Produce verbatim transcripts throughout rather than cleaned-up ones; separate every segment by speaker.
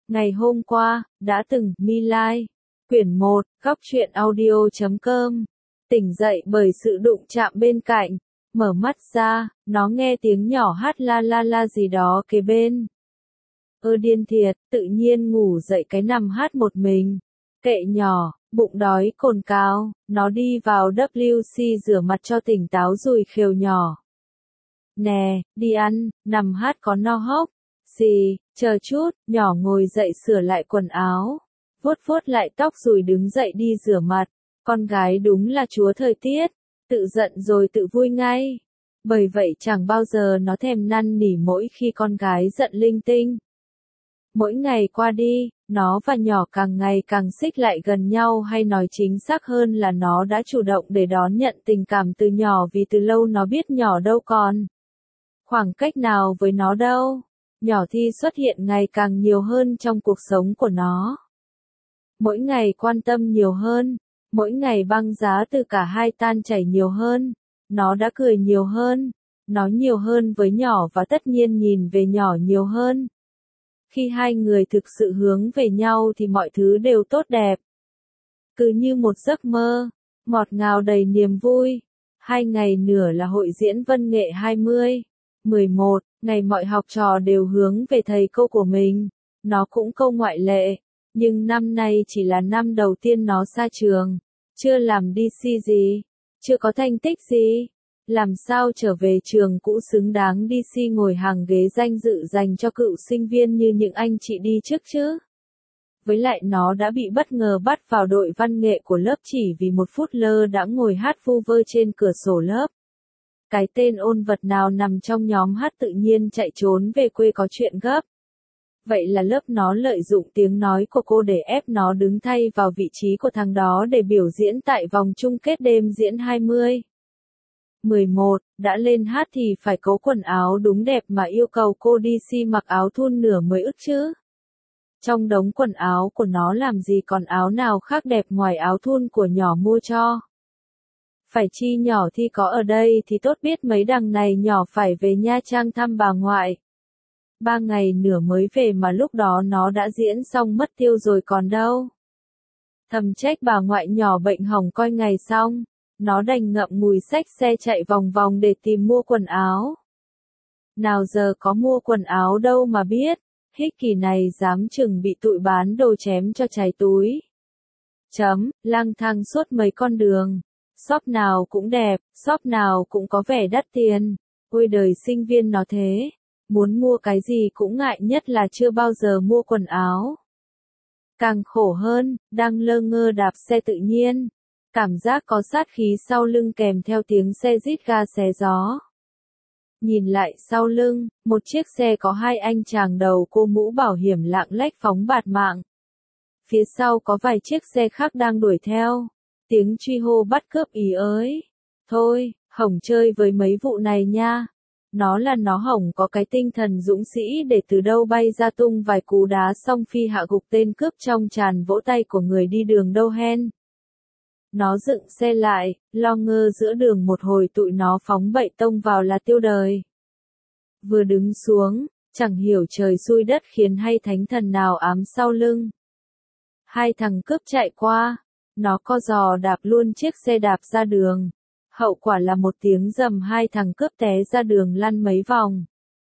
Speaker 1: Ngày hôm qua, đã từng, Mi Lai. Quyển một, góc truyện audio chấm com. Tỉnh dậy bởi sự đụng chạm bên cạnh. Mở mắt ra, nó nghe tiếng nhỏ hát la la la gì đó kế bên. Ơ điên thiệt, tự nhiên ngủ dậy cái nằm hát một mình. Kệ nhỏ, bụng đói cồn cào, nó đi vào vê kép xê rửa mặt cho tỉnh táo rồi khều nhỏ. Nè, đi ăn, nằm hát có no hốc. Gì, chờ chút, nhỏ ngồi dậy sửa lại quần áo. Vuốt vuốt lại tóc rồi đứng dậy đi rửa mặt. Con gái đúng là chúa thời tiết. Tự giận rồi tự vui ngay. Bởi vậy chẳng bao giờ nó thèm năn nỉ mỗi khi con gái giận linh tinh. Mỗi ngày qua đi, nó và nhỏ càng ngày càng xích lại gần nhau, hay nói chính xác hơn là nó đã chủ động để đón nhận tình cảm từ nhỏ, vì từ lâu nó biết nhỏ đâu còn khoảng cách nào với nó đâu. Nhỏ Thi xuất hiện ngày càng nhiều hơn trong cuộc sống của nó. Mỗi ngày quan tâm nhiều hơn, mỗi ngày băng giá từ cả hai tan chảy nhiều hơn. Nó đã cười nhiều hơn, nói nhiều hơn với nhỏ và tất nhiên nhìn về nhỏ nhiều hơn. Khi hai người thực sự hướng về nhau thì mọi thứ đều tốt đẹp. Cứ như một giấc mơ, ngọt ngào đầy niềm vui. Hai ngày nữa là hội diễn văn nghệ hai mươi, mười một, ngày mọi học trò đều hướng về thầy cô của mình. Nó cũng không ngoại lệ, nhưng năm nay chỉ là năm đầu tiên nó xa trường. Chưa làm đê xê gì, chưa có thành tích gì. Làm sao trở về trường cũ xứng đáng đê xê ngồi hàng ghế danh dự dành cho cựu sinh viên như những anh chị đi trước chứ? Với lại nó đã bị bất ngờ bắt vào đội văn nghệ của lớp chỉ vì một phút lơ đãng ngồi hát vu vơ trên cửa sổ lớp. Cái tên ôn vật nào nằm trong nhóm hát tự nhiên chạy trốn về quê có chuyện gấp. Vậy là lớp nó lợi dụng tiếng nói của cô để ép nó đứng thay vào vị trí của thằng đó để biểu diễn tại vòng chung kết đêm diễn hai mươi. mười một, đã lên hát thì phải cố quần áo đúng đẹp mà yêu cầu cô đê xê mặc áo thun nửa mới ức chứ. Trong đống quần áo của nó làm gì còn áo nào khác đẹp ngoài áo thun của nhỏ mua cho. Phải chi nhỏ Thi có ở đây thì tốt biết mấy đằng này nhỏ phải về Nha Trang thăm bà ngoại. Ba ngày nữa mới về mà lúc đó nó đã diễn xong mất tiêu rồi còn đâu. Thầm trách bà ngoại nhỏ bệnh hỏng coi ngày xong. Nó đành ngậm ngùi xách xe chạy vòng vòng để tìm mua quần áo. Nào giờ có mua quần áo đâu mà biết, hích kỳ này dám chừng bị tụi bán đồ chém cho cháy túi. Chấm, lang thang suốt mấy con đường. Shop nào cũng đẹp, shop nào cũng có vẻ đắt tiền. Ôi đời sinh viên nó thế. Muốn mua cái gì cũng ngại, nhất là chưa bao giờ mua quần áo. Càng khổ hơn, đang lơ ngơ đạp xe tự nhiên. Cảm giác có sát khí sau lưng kèm theo tiếng xe rít ga xé gió. Nhìn lại sau lưng, một chiếc xe có hai anh chàng đầu cô mũ bảo hiểm lạng lách phóng bạt mạng. Phía sau có vài chiếc xe khác đang đuổi theo. Tiếng truy hô bắt cướp ý ới. Thôi, Hồng chơi với mấy vụ này nha. Nó là nó Hồng có cái tinh thần dũng sĩ để từ đâu bay ra tung vài cú đá xong phi hạ gục tên cướp trong tràn vỗ tay của người đi đường đâu hen. Nó dựng xe lại, lo ngơ giữa đường một hồi tụi nó phóng bậy tông vào là tiêu đời. Vừa đứng xuống, chẳng hiểu trời xui đất khiến hay thánh thần nào ám sau lưng. Hai thằng cướp chạy qua, nó co giò đạp luôn chiếc xe đạp ra đường. Hậu quả là một tiếng rầm, hai thằng cướp té ra đường lăn mấy vòng.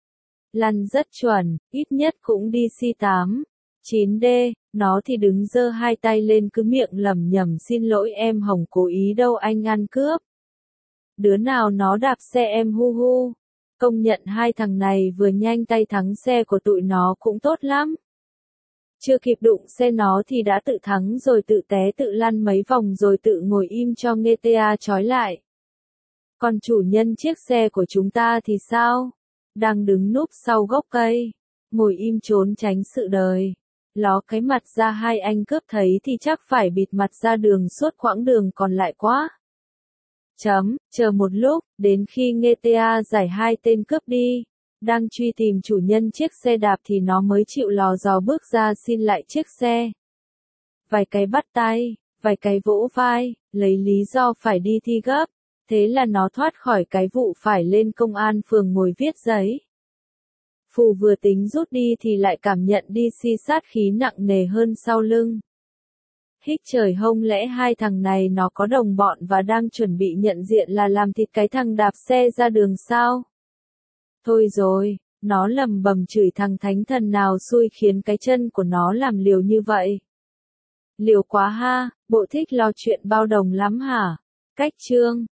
Speaker 1: Lăn rất chuẩn, ít nhất cũng đi xê tám, chín D, nó thì đứng giơ hai tay lên cứ miệng lẩm nhẩm xin lỗi em Hồng cố ý đâu anh ăn cướp. Đứa nào nó đạp xe em hu hu. Công nhận hai thằng này vừa nhanh tay thắng xe của tụi nó cũng tốt lắm. Chưa kịp đụng xe nó thì đã tự thắng rồi, tự té tự lăn mấy vòng rồi tự ngồi im cho nghe ta trói lại. Còn chủ nhân chiếc xe của chúng ta thì sao? Đang đứng núp sau gốc cây, ngồi im trốn tránh sự đời. Ló cái mặt ra, hai anh cướp thấy thì chắc phải bịt mặt ra đường suốt quãng đường còn lại quá. Chấm, chờ một lúc, đến khi nghe ta giải hai tên cướp đi, đang truy tìm chủ nhân chiếc xe đạp thì nó mới chịu lò dò bước ra xin lại chiếc xe. Vài cái bắt tay, vài cái vỗ vai, lấy lý do phải đi thi gấp. Thế là nó thoát khỏi cái vụ phải lên công an phường ngồi viết giấy. Phù vừa tính rút đi thì lại cảm nhận đi si sát khí nặng nề hơn sau lưng. Hích trời hông, lẽ hai thằng này nó có đồng bọn và đang chuẩn bị nhận diện là làm thịt cái thằng đạp xe ra đường sao? Thôi rồi, nó lầm bầm chửi thằng thánh thần nào xui khiến cái chân của nó làm liều như vậy. Liều quá ha, bộ thích lo chuyện bao đồng lắm hả? Cách chương